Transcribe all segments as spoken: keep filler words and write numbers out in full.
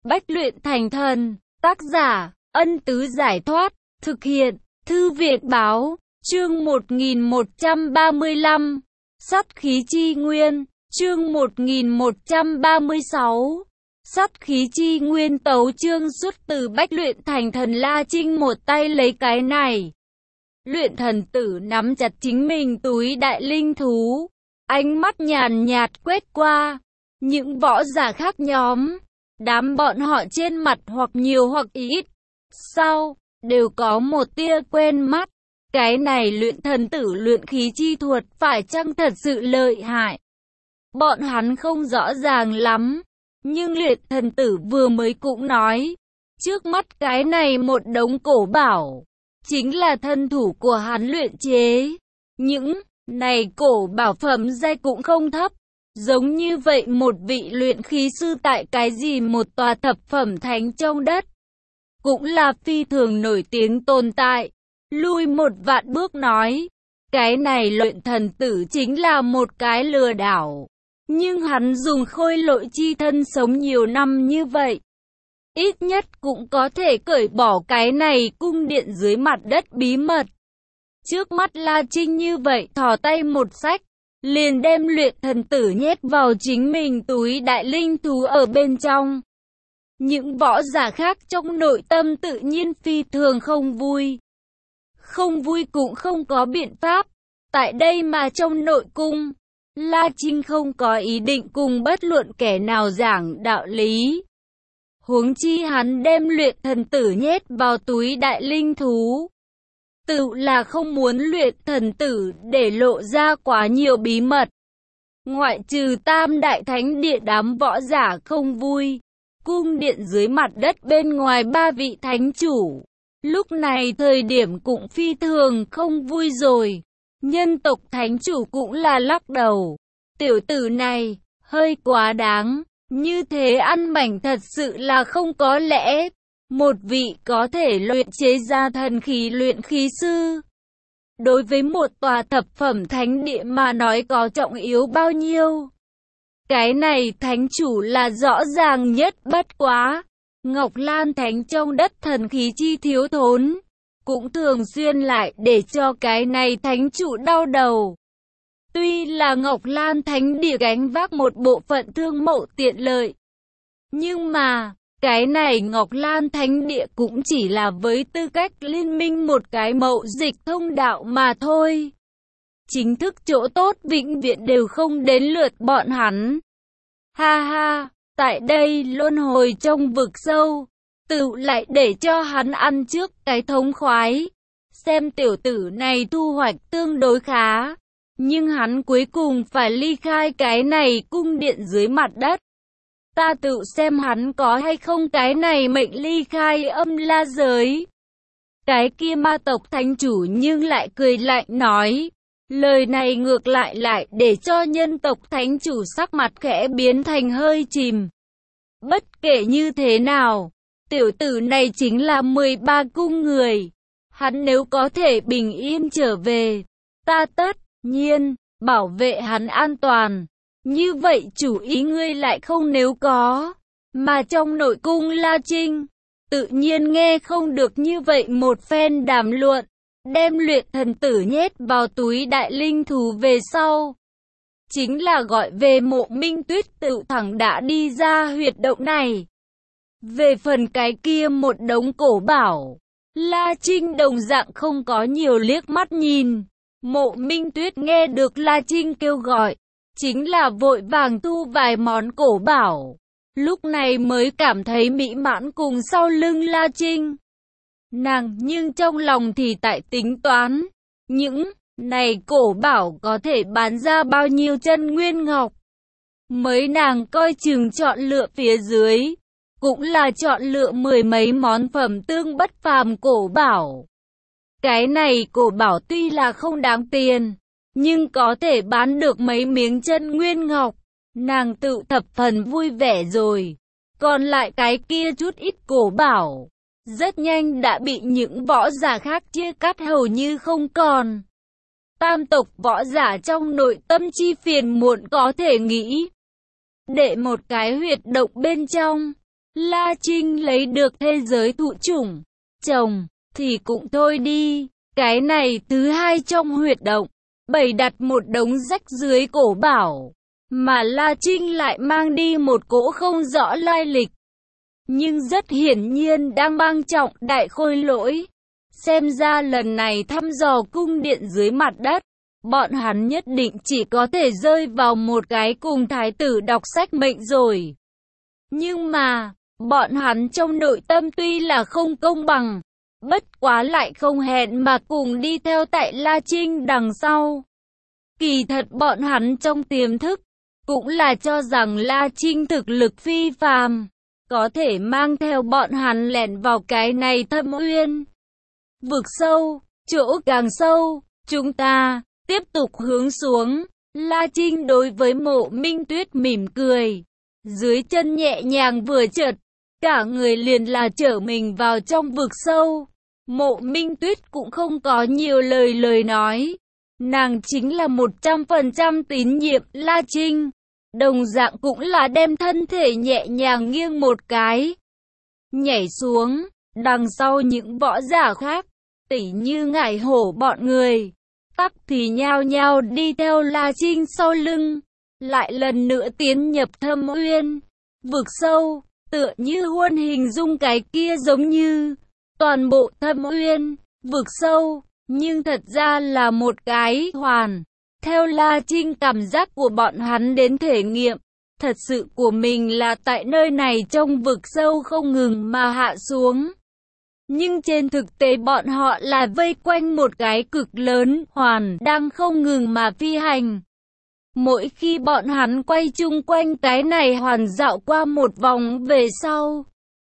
Bách luyện thành thần. Tác giả, Ân Tứ Giải Thoát. Thực hiện, Thư Viện Báo. Chương một nghìn một trăm ba mươi lăm. Sắt khí chi nguyên. Chương một nghìn một trăm ba mươi sáu. Sắt khí chi nguyên. Tấu chương xuất từ Bách luyện thành thần. La Trinh một tay lấy cái này. Luyện thần tử nắm chặt chính mình túi đại linh thú. Ánh mắt nhàn nhạt quét qua những võ giả khác nhóm. Đám bọn họ trên mặt hoặc nhiều hoặc ít, sau, đều có một tia quen mắt. Cái này luyện thần tử luyện khí chi thuật phải chăng thật sự lợi hại? Bọn hắn không rõ ràng lắm. Nhưng luyện thần tử vừa mới cũng nói, trước mắt cái này một đống cổ bảo, chính là thân thủ của hắn luyện chế. Những này cổ bảo phẩm giai cũng không thấp. Giống như vậy một vị luyện khí sư tại cái gì một tòa thập phẩm thánh trong đất, cũng là phi thường nổi tiếng tồn tại. Lui một vạn bước nói, cái này luyện thần tử chính là một cái lừa đảo. Nhưng hắn dùng khôi lỗi chi thân sống nhiều năm như vậy, ít nhất cũng có thể cởi bỏ cái này cung điện dưới mặt đất bí mật. Trước mắt La Trinh như vậy thò tay một sách, liền đem luyện thần tử nhét vào chính mình túi đại linh thú ở bên trong. Những võ giả khác trong nội tâm tự nhiên phi thường không vui. Không vui cũng không có biện pháp. Tại đây mà trong nội cung, La Trinh không có ý định cùng bất luận kẻ nào giảng đạo lý. Huống chi hắn đem luyện thần tử nhét vào túi đại linh thú, tự là không muốn luyện thần tử để lộ ra quá nhiều bí mật. Ngoại trừ tam đại thánh địa đám võ giả không vui, cung điện dưới mặt đất bên ngoài ba vị thánh chủ, lúc này thời điểm cũng phi thường không vui rồi. Nhân tộc thánh chủ cũng là lắc đầu. Tiểu tử này, hơi quá đáng, như thế ăn mảnh thật sự là không có lẽ. Một vị có thể luyện chế ra thần khí luyện khí sư, đối với một tòa thập phẩm thánh địa mà nói có trọng yếu bao nhiêu. Cái này thánh chủ là rõ ràng nhất, bất quá Ngọc Lan Thánh trong đất thần khí chi thiếu thốn, cũng thường xuyên lại để cho cái này thánh chủ đau đầu. Tuy là Ngọc Lan Thánh địa gánh vác một bộ phận thương mậu tiện lợi, nhưng mà cái này Ngọc Lan Thánh địa cũng chỉ là với tư cách liên minh một cái mậu dịch thông đạo mà thôi. Chính thức chỗ tốt vĩnh viễn đều không đến lượt bọn hắn. Ha ha, tại đây luân hồi trong vực sâu, tự lại để cho hắn ăn trước cái thống khoái. Xem tiểu tử này thu hoạch tương đối khá, nhưng hắn cuối cùng phải ly khai cái này cung điện dưới mặt đất. Ta tự xem hắn có hay không cái này mệnh ly khai âm la giới. Cái kia ma tộc thánh chủ nhưng lại cười lạnh nói. Lời này ngược lại lại để cho nhân tộc thánh chủ sắc mặt khẽ biến thành hơi chìm. Bất kể như thế nào, tiểu tử này chính là mười ba cung người. Hắn nếu có thể bình yên trở về, ta tất nhiên bảo vệ hắn an toàn. Như vậy chủ ý ngươi lại không nếu có. Mà trong nội cung La Trinh, tự nhiên nghe không được như vậy một phen đàm luận. Đem luyện thần tử nhét vào túi đại linh thú về sau, chính là gọi về Mộ Minh Tuyết tự thẳng đã đi ra huyệt động này. Về phần cái kia một đống cổ bảo, La Trinh đồng dạng không có nhiều liếc mắt nhìn. Mộ Minh Tuyết nghe được La Trinh kêu gọi, chính là vội vàng thu vài món cổ bảo, lúc này mới cảm thấy mỹ mãn cùng sau lưng La Trinh. Nàng nhưng trong lòng thì tại tính toán, những này cổ bảo có thể bán ra bao nhiêu chân nguyên ngọc. Mới nàng coi chừng chọn lựa phía dưới, cũng là chọn lựa mười mấy món phẩm tương bất phàm cổ bảo. Cái này cổ bảo tuy là không đáng tiền, nhưng có thể bán được mấy miếng chân nguyên ngọc, nàng tự thập phần vui vẻ rồi. Còn lại cái kia chút ít cổ bảo, rất nhanh đã bị những võ giả khác chia cắt hầu như không còn. Tam tộc võ giả trong nội tâm chi phiền muộn có thể nghĩ. Để một cái huyệt động bên trong, La Trinh lấy được thế giới thụ chủng, chồng, thì cũng thôi đi. Cái này thứ hai trong huyệt động, bày đặt một đống rách dưới cổ bảo, mà La Trinh lại mang đi một cỗ không rõ lai lịch. Nhưng rất hiển nhiên đang mang trọng đại khôi lỗi. Xem ra lần này thăm dò cung điện dưới mặt đất, bọn hắn nhất định chỉ có thể rơi vào một cái cùng thái tử đọc sách mệnh rồi. Nhưng mà, bọn hắn trong nội tâm tuy là không công bằng, bất quá lại không hẹn mà cùng đi theo tại La Trinh đằng sau. Kỳ thật bọn hắn trong tiềm thức, cũng là cho rằng La Trinh thực lực phi phàm, có thể mang theo bọn hắn lẻn vào cái này thâm uyên. Vực sâu, chỗ càng sâu, chúng ta tiếp tục hướng xuống. La Trinh đối với Mộ Minh Tuyết mỉm cười, dưới chân nhẹ nhàng vừa trượt, cả người liền là trở mình vào trong vực sâu. Mộ Minh Tuyết cũng không có nhiều lời lời nói, nàng chính là một trăm phần trăm tín nhiệm La Trinh, đồng dạng cũng là đem thân thể nhẹ nhàng nghiêng một cái, nhảy xuống. Đằng sau những võ giả khác, tỉ như Ngải Hổ bọn người, tắc thì nhao nhao đi theo La Trinh sau lưng, lại lần nữa tiến nhập thâm uyên. Vực sâu, tựa như huân hình dung cái kia giống như toàn bộ thâm uyên, vực sâu, nhưng thật ra là một cái hoàn. Theo La Trinh cảm giác của bọn hắn đến thể nghiệm, thật sự của mình là tại nơi này trong vực sâu không ngừng mà hạ xuống. Nhưng trên thực tế bọn họ là vây quanh một cái cực lớn hoàn đang không ngừng mà phi hành. Mỗi khi bọn hắn quay chung quanh cái này hoàn dạo qua một vòng về sau,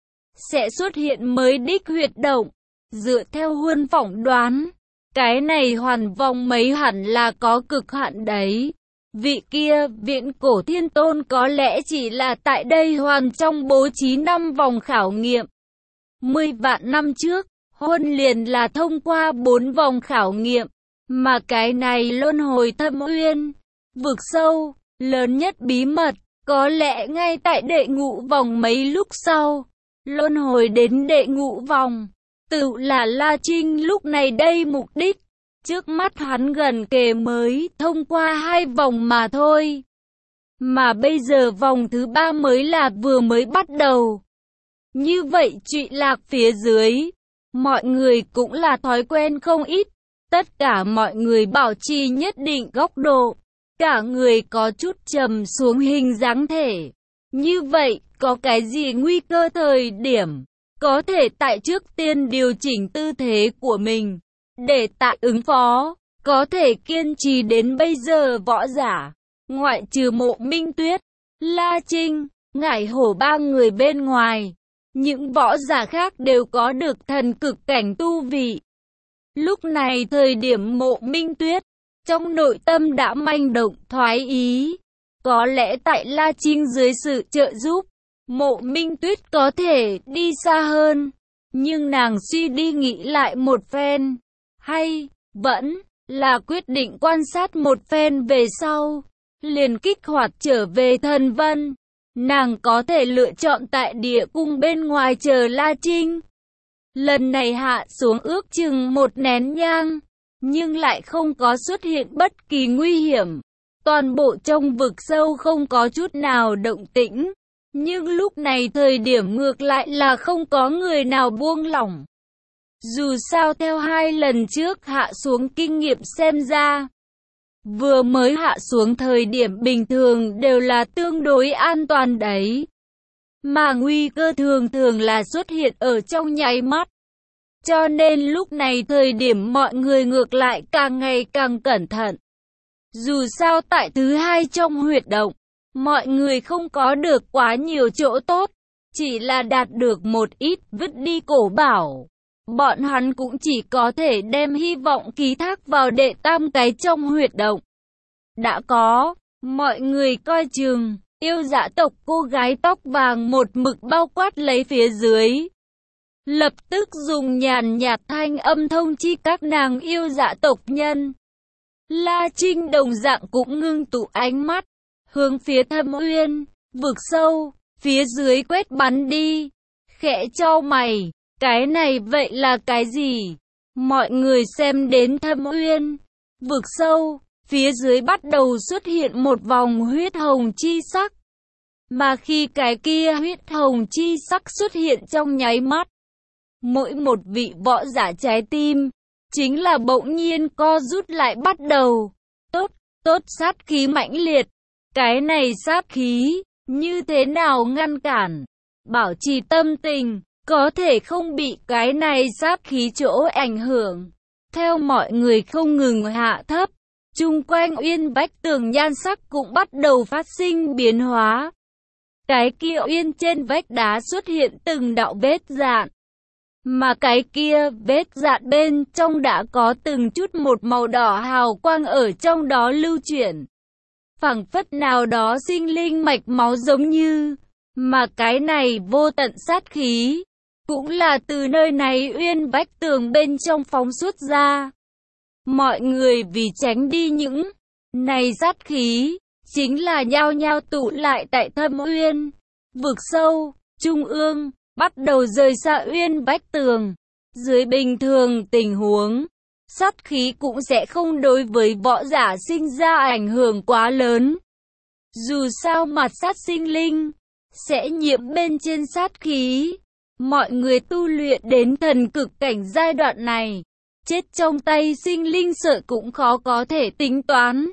sẽ xuất hiện mới đích huyệt động. Dựa theo Huân phỏng đoán, cái này hoàn vòng mấy hẳn là có cực hạn đấy. Vị kia, Viễn Cổ Thiên Tôn có lẽ chỉ là tại đây hoàn trong bố trí năm vòng khảo nghiệm. Mười vạn năm trước, Huân liền là thông qua bốn vòng khảo nghiệm, mà cái này luân hồi thâm uyên, vực sâu, lớn nhất bí mật, có lẽ ngay tại đệ ngũ vòng mấy lúc sau, luân hồi đến đệ ngũ vòng, tự là La Trinh lúc này đây mục đích. Trước mắt hắn gần kề mới thông qua hai vòng mà thôi. Mà bây giờ vòng thứ ba mới là vừa mới bắt đầu. Như vậy Trụy Lạc phía dưới, mọi người cũng là thói quen không ít. Tất cả mọi người bảo trì nhất định góc độ. Cả người có chút trầm xuống hình dáng thể. Như vậy, có cái gì nguy cơ thời điểm, có thể tại trước tiên điều chỉnh tư thế của mình, để tại ứng phó, có thể kiên trì đến bây giờ võ giả, ngoại trừ Mộ Minh Tuyết, La Trinh, Ngải Hổ ba người bên ngoài, những võ giả khác đều có được thần cực cảnh tu vị. Lúc này thời điểm Mộ Minh Tuyết, trong nội tâm đã manh động thoái ý, có lẽ tại La Trinh dưới sự trợ giúp, Mộ Minh Tuyết có thể đi xa hơn, nhưng nàng suy đi nghĩ lại một phen, hay vẫn là quyết định quan sát một phen về sau, liền kích hoạt trở về thần vân. Nàng có thể lựa chọn tại địa cung bên ngoài chờ La Trinh. Lần này hạ xuống ước chừng một nén nhang, nhưng lại không có xuất hiện bất kỳ nguy hiểm. Toàn bộ trong vực sâu không có chút nào động tĩnh. Nhưng lúc này thời điểm ngược lại là không có người nào buông lỏng. Dù sao theo hai lần trước hạ xuống kinh nghiệm xem ra, vừa mới hạ xuống thời điểm bình thường đều là tương đối an toàn đấy. Mà nguy cơ thường thường là xuất hiện ở trong nháy mắt. Cho nên lúc này thời điểm mọi người ngược lại càng ngày càng cẩn thận. Dù sao tại thứ hai trong huyệt động, mọi người không có được quá nhiều chỗ tốt, chỉ là đạt được một ít vứt đi cổ bảo. Bọn hắn cũng chỉ có thể đem hy vọng ký thác vào đệ tam cái trong huyệt động. Đã có, mọi người coi chừng, yêu dã tộc cô gái tóc vàng một mực bao quát lấy phía dưới. Lập tức dùng nhàn nhạt thanh âm thông chi các nàng yêu dã tộc nhân. La Trinh đồng dạng cũng ngưng tụ ánh mắt, hướng phía thâm uyên, vực sâu, phía dưới quét bắn đi. Khẽ chau mày, cái này vậy là cái gì? Mọi người xem đến thâm uyên, vực sâu, phía dưới bắt đầu xuất hiện một vòng huyết hồng chi sắc. Mà khi cái kia huyết hồng chi sắc xuất hiện trong nháy mắt, mỗi một vị võ giả trái tim, chính là bỗng nhiên co rút lại bắt đầu. Tốt, tốt sát khí mãnh liệt. Cái này sát khí, như thế nào ngăn cản? Bảo trì tâm tình, có thể không bị cái này sát khí chỗ ảnh hưởng. Theo mọi người không ngừng hạ thấp, chung quanh uyên vách tường nhan sắc cũng bắt đầu phát sinh biến hóa. Cái kia uyên trên vách đá xuất hiện từng đạo vết dạn. Mà cái kia vết dạn bên trong đã có từng chút một màu đỏ hào quang ở trong đó lưu chuyển. Phảng phất nào đó sinh linh mạch máu giống như, mà cái này vô tận sát khí, cũng là từ nơi này uyên vách tường bên trong phóng xuất ra. Mọi người vì tránh đi những này sát khí, chính là nhao nhao tụ lại tại thâm uyên, vực sâu, trung ương, bắt đầu rời xa uyên vách tường. Dưới bình thường tình huống, sát khí cũng sẽ không đối với võ giả sinh ra ảnh hưởng quá lớn. Dù sao mặt sát sinh linh, sẽ nhiễm bên trên sát khí. Mọi người tu luyện đến thần cực cảnh giai đoạn này, chết trong tay sinh linh sợ cũng khó có thể tính toán.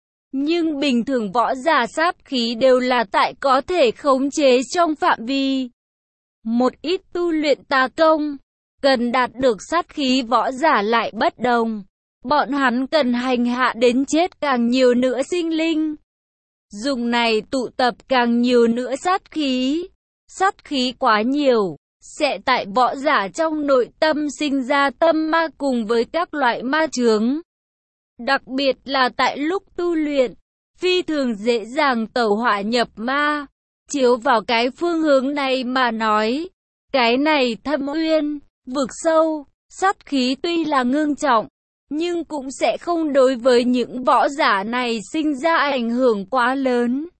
Nhưng bình thường võ giả sát khí đều là tại có thể khống chế trong phạm vi. Một ít tu luyện tà công, cần đạt được sát khí võ giả lại bất đồng. Bọn hắn cần hành hạ đến chết càng nhiều nữa sinh linh. Dùng này tụ tập càng nhiều nữa sát khí. Sát khí quá nhiều, sẽ tại võ giả trong nội tâm sinh ra tâm ma cùng với các loại ma chướng. Đặc biệt là tại lúc tu luyện, phi thường dễ dàng tẩu hỏa nhập ma. Chiếu vào cái phương hướng này mà nói, cái này thâm uyên, vực sâu, sát khí tuy là ngưng trọng, nhưng cũng sẽ không đối với những võ giả này sinh ra ảnh hưởng quá lớn.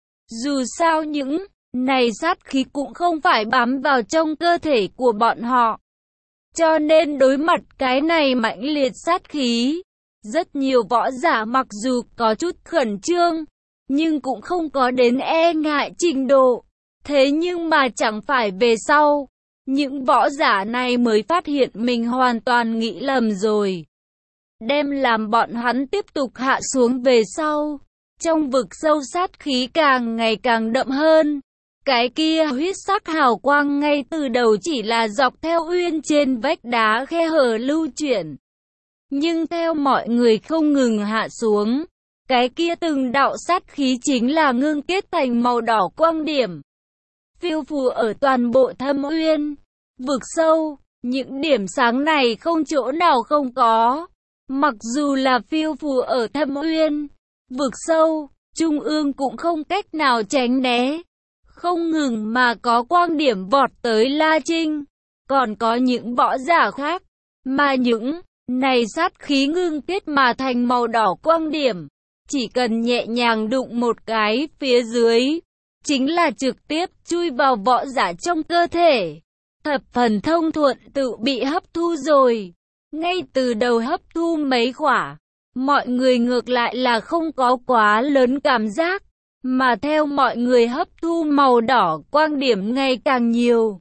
Dù sao những này sát khí cũng không phải bám vào trong cơ thể của bọn họ. Cho nên đối mặt cái này mãnh liệt sát khí, rất nhiều võ giả mặc dù có chút khẩn trương, nhưng cũng không có đến e ngại trình độ. Thế nhưng mà chẳng phải về sau, những võ giả này mới phát hiện mình hoàn toàn nghĩ lầm rồi. Đem làm bọn hắn tiếp tục hạ xuống về sau. Trong vực sâu sát khí càng ngày càng đậm hơn. Cái kia huyết sắc hào quang ngay từ đầu chỉ là dọc theo uyên trên vách đá khe hở lưu chuyển. Nhưng theo mọi người không ngừng hạ xuống, cái kia từng đạo sát khí chính là ngưng kết thành màu đỏ quang điểm. Phiêu phù ở toàn bộ thâm uyên, vực sâu, những điểm sáng này không chỗ nào không có. Mặc dù là phiêu phù ở thâm uyên, vực sâu, trung ương cũng không cách nào tránh né. Không ngừng mà có quang điểm vọt tới La Trinh. Còn có những võ giả khác, mà những này sát khí ngưng kết mà thành màu đỏ quang điểm. Chỉ cần nhẹ nhàng đụng một cái phía dưới, chính là trực tiếp chui vào võ giả trong cơ thể. Thập phần thông thuận tự bị hấp thu rồi. Ngay từ đầu hấp thu mấy quả, mọi người ngược lại là không có quá lớn cảm giác. Mà theo mọi người hấp thu màu đỏ quang điểm ngày càng nhiều,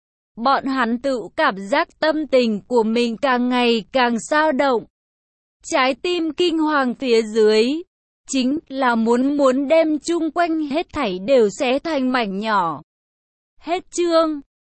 bọn hắn tự cảm giác tâm tình của mình càng ngày càng dao động. Trái tim kinh hoàng phía dưới, chính là muốn muốn đem chung quanh hết thảy đều xé thành mảnh nhỏ. Hết chương.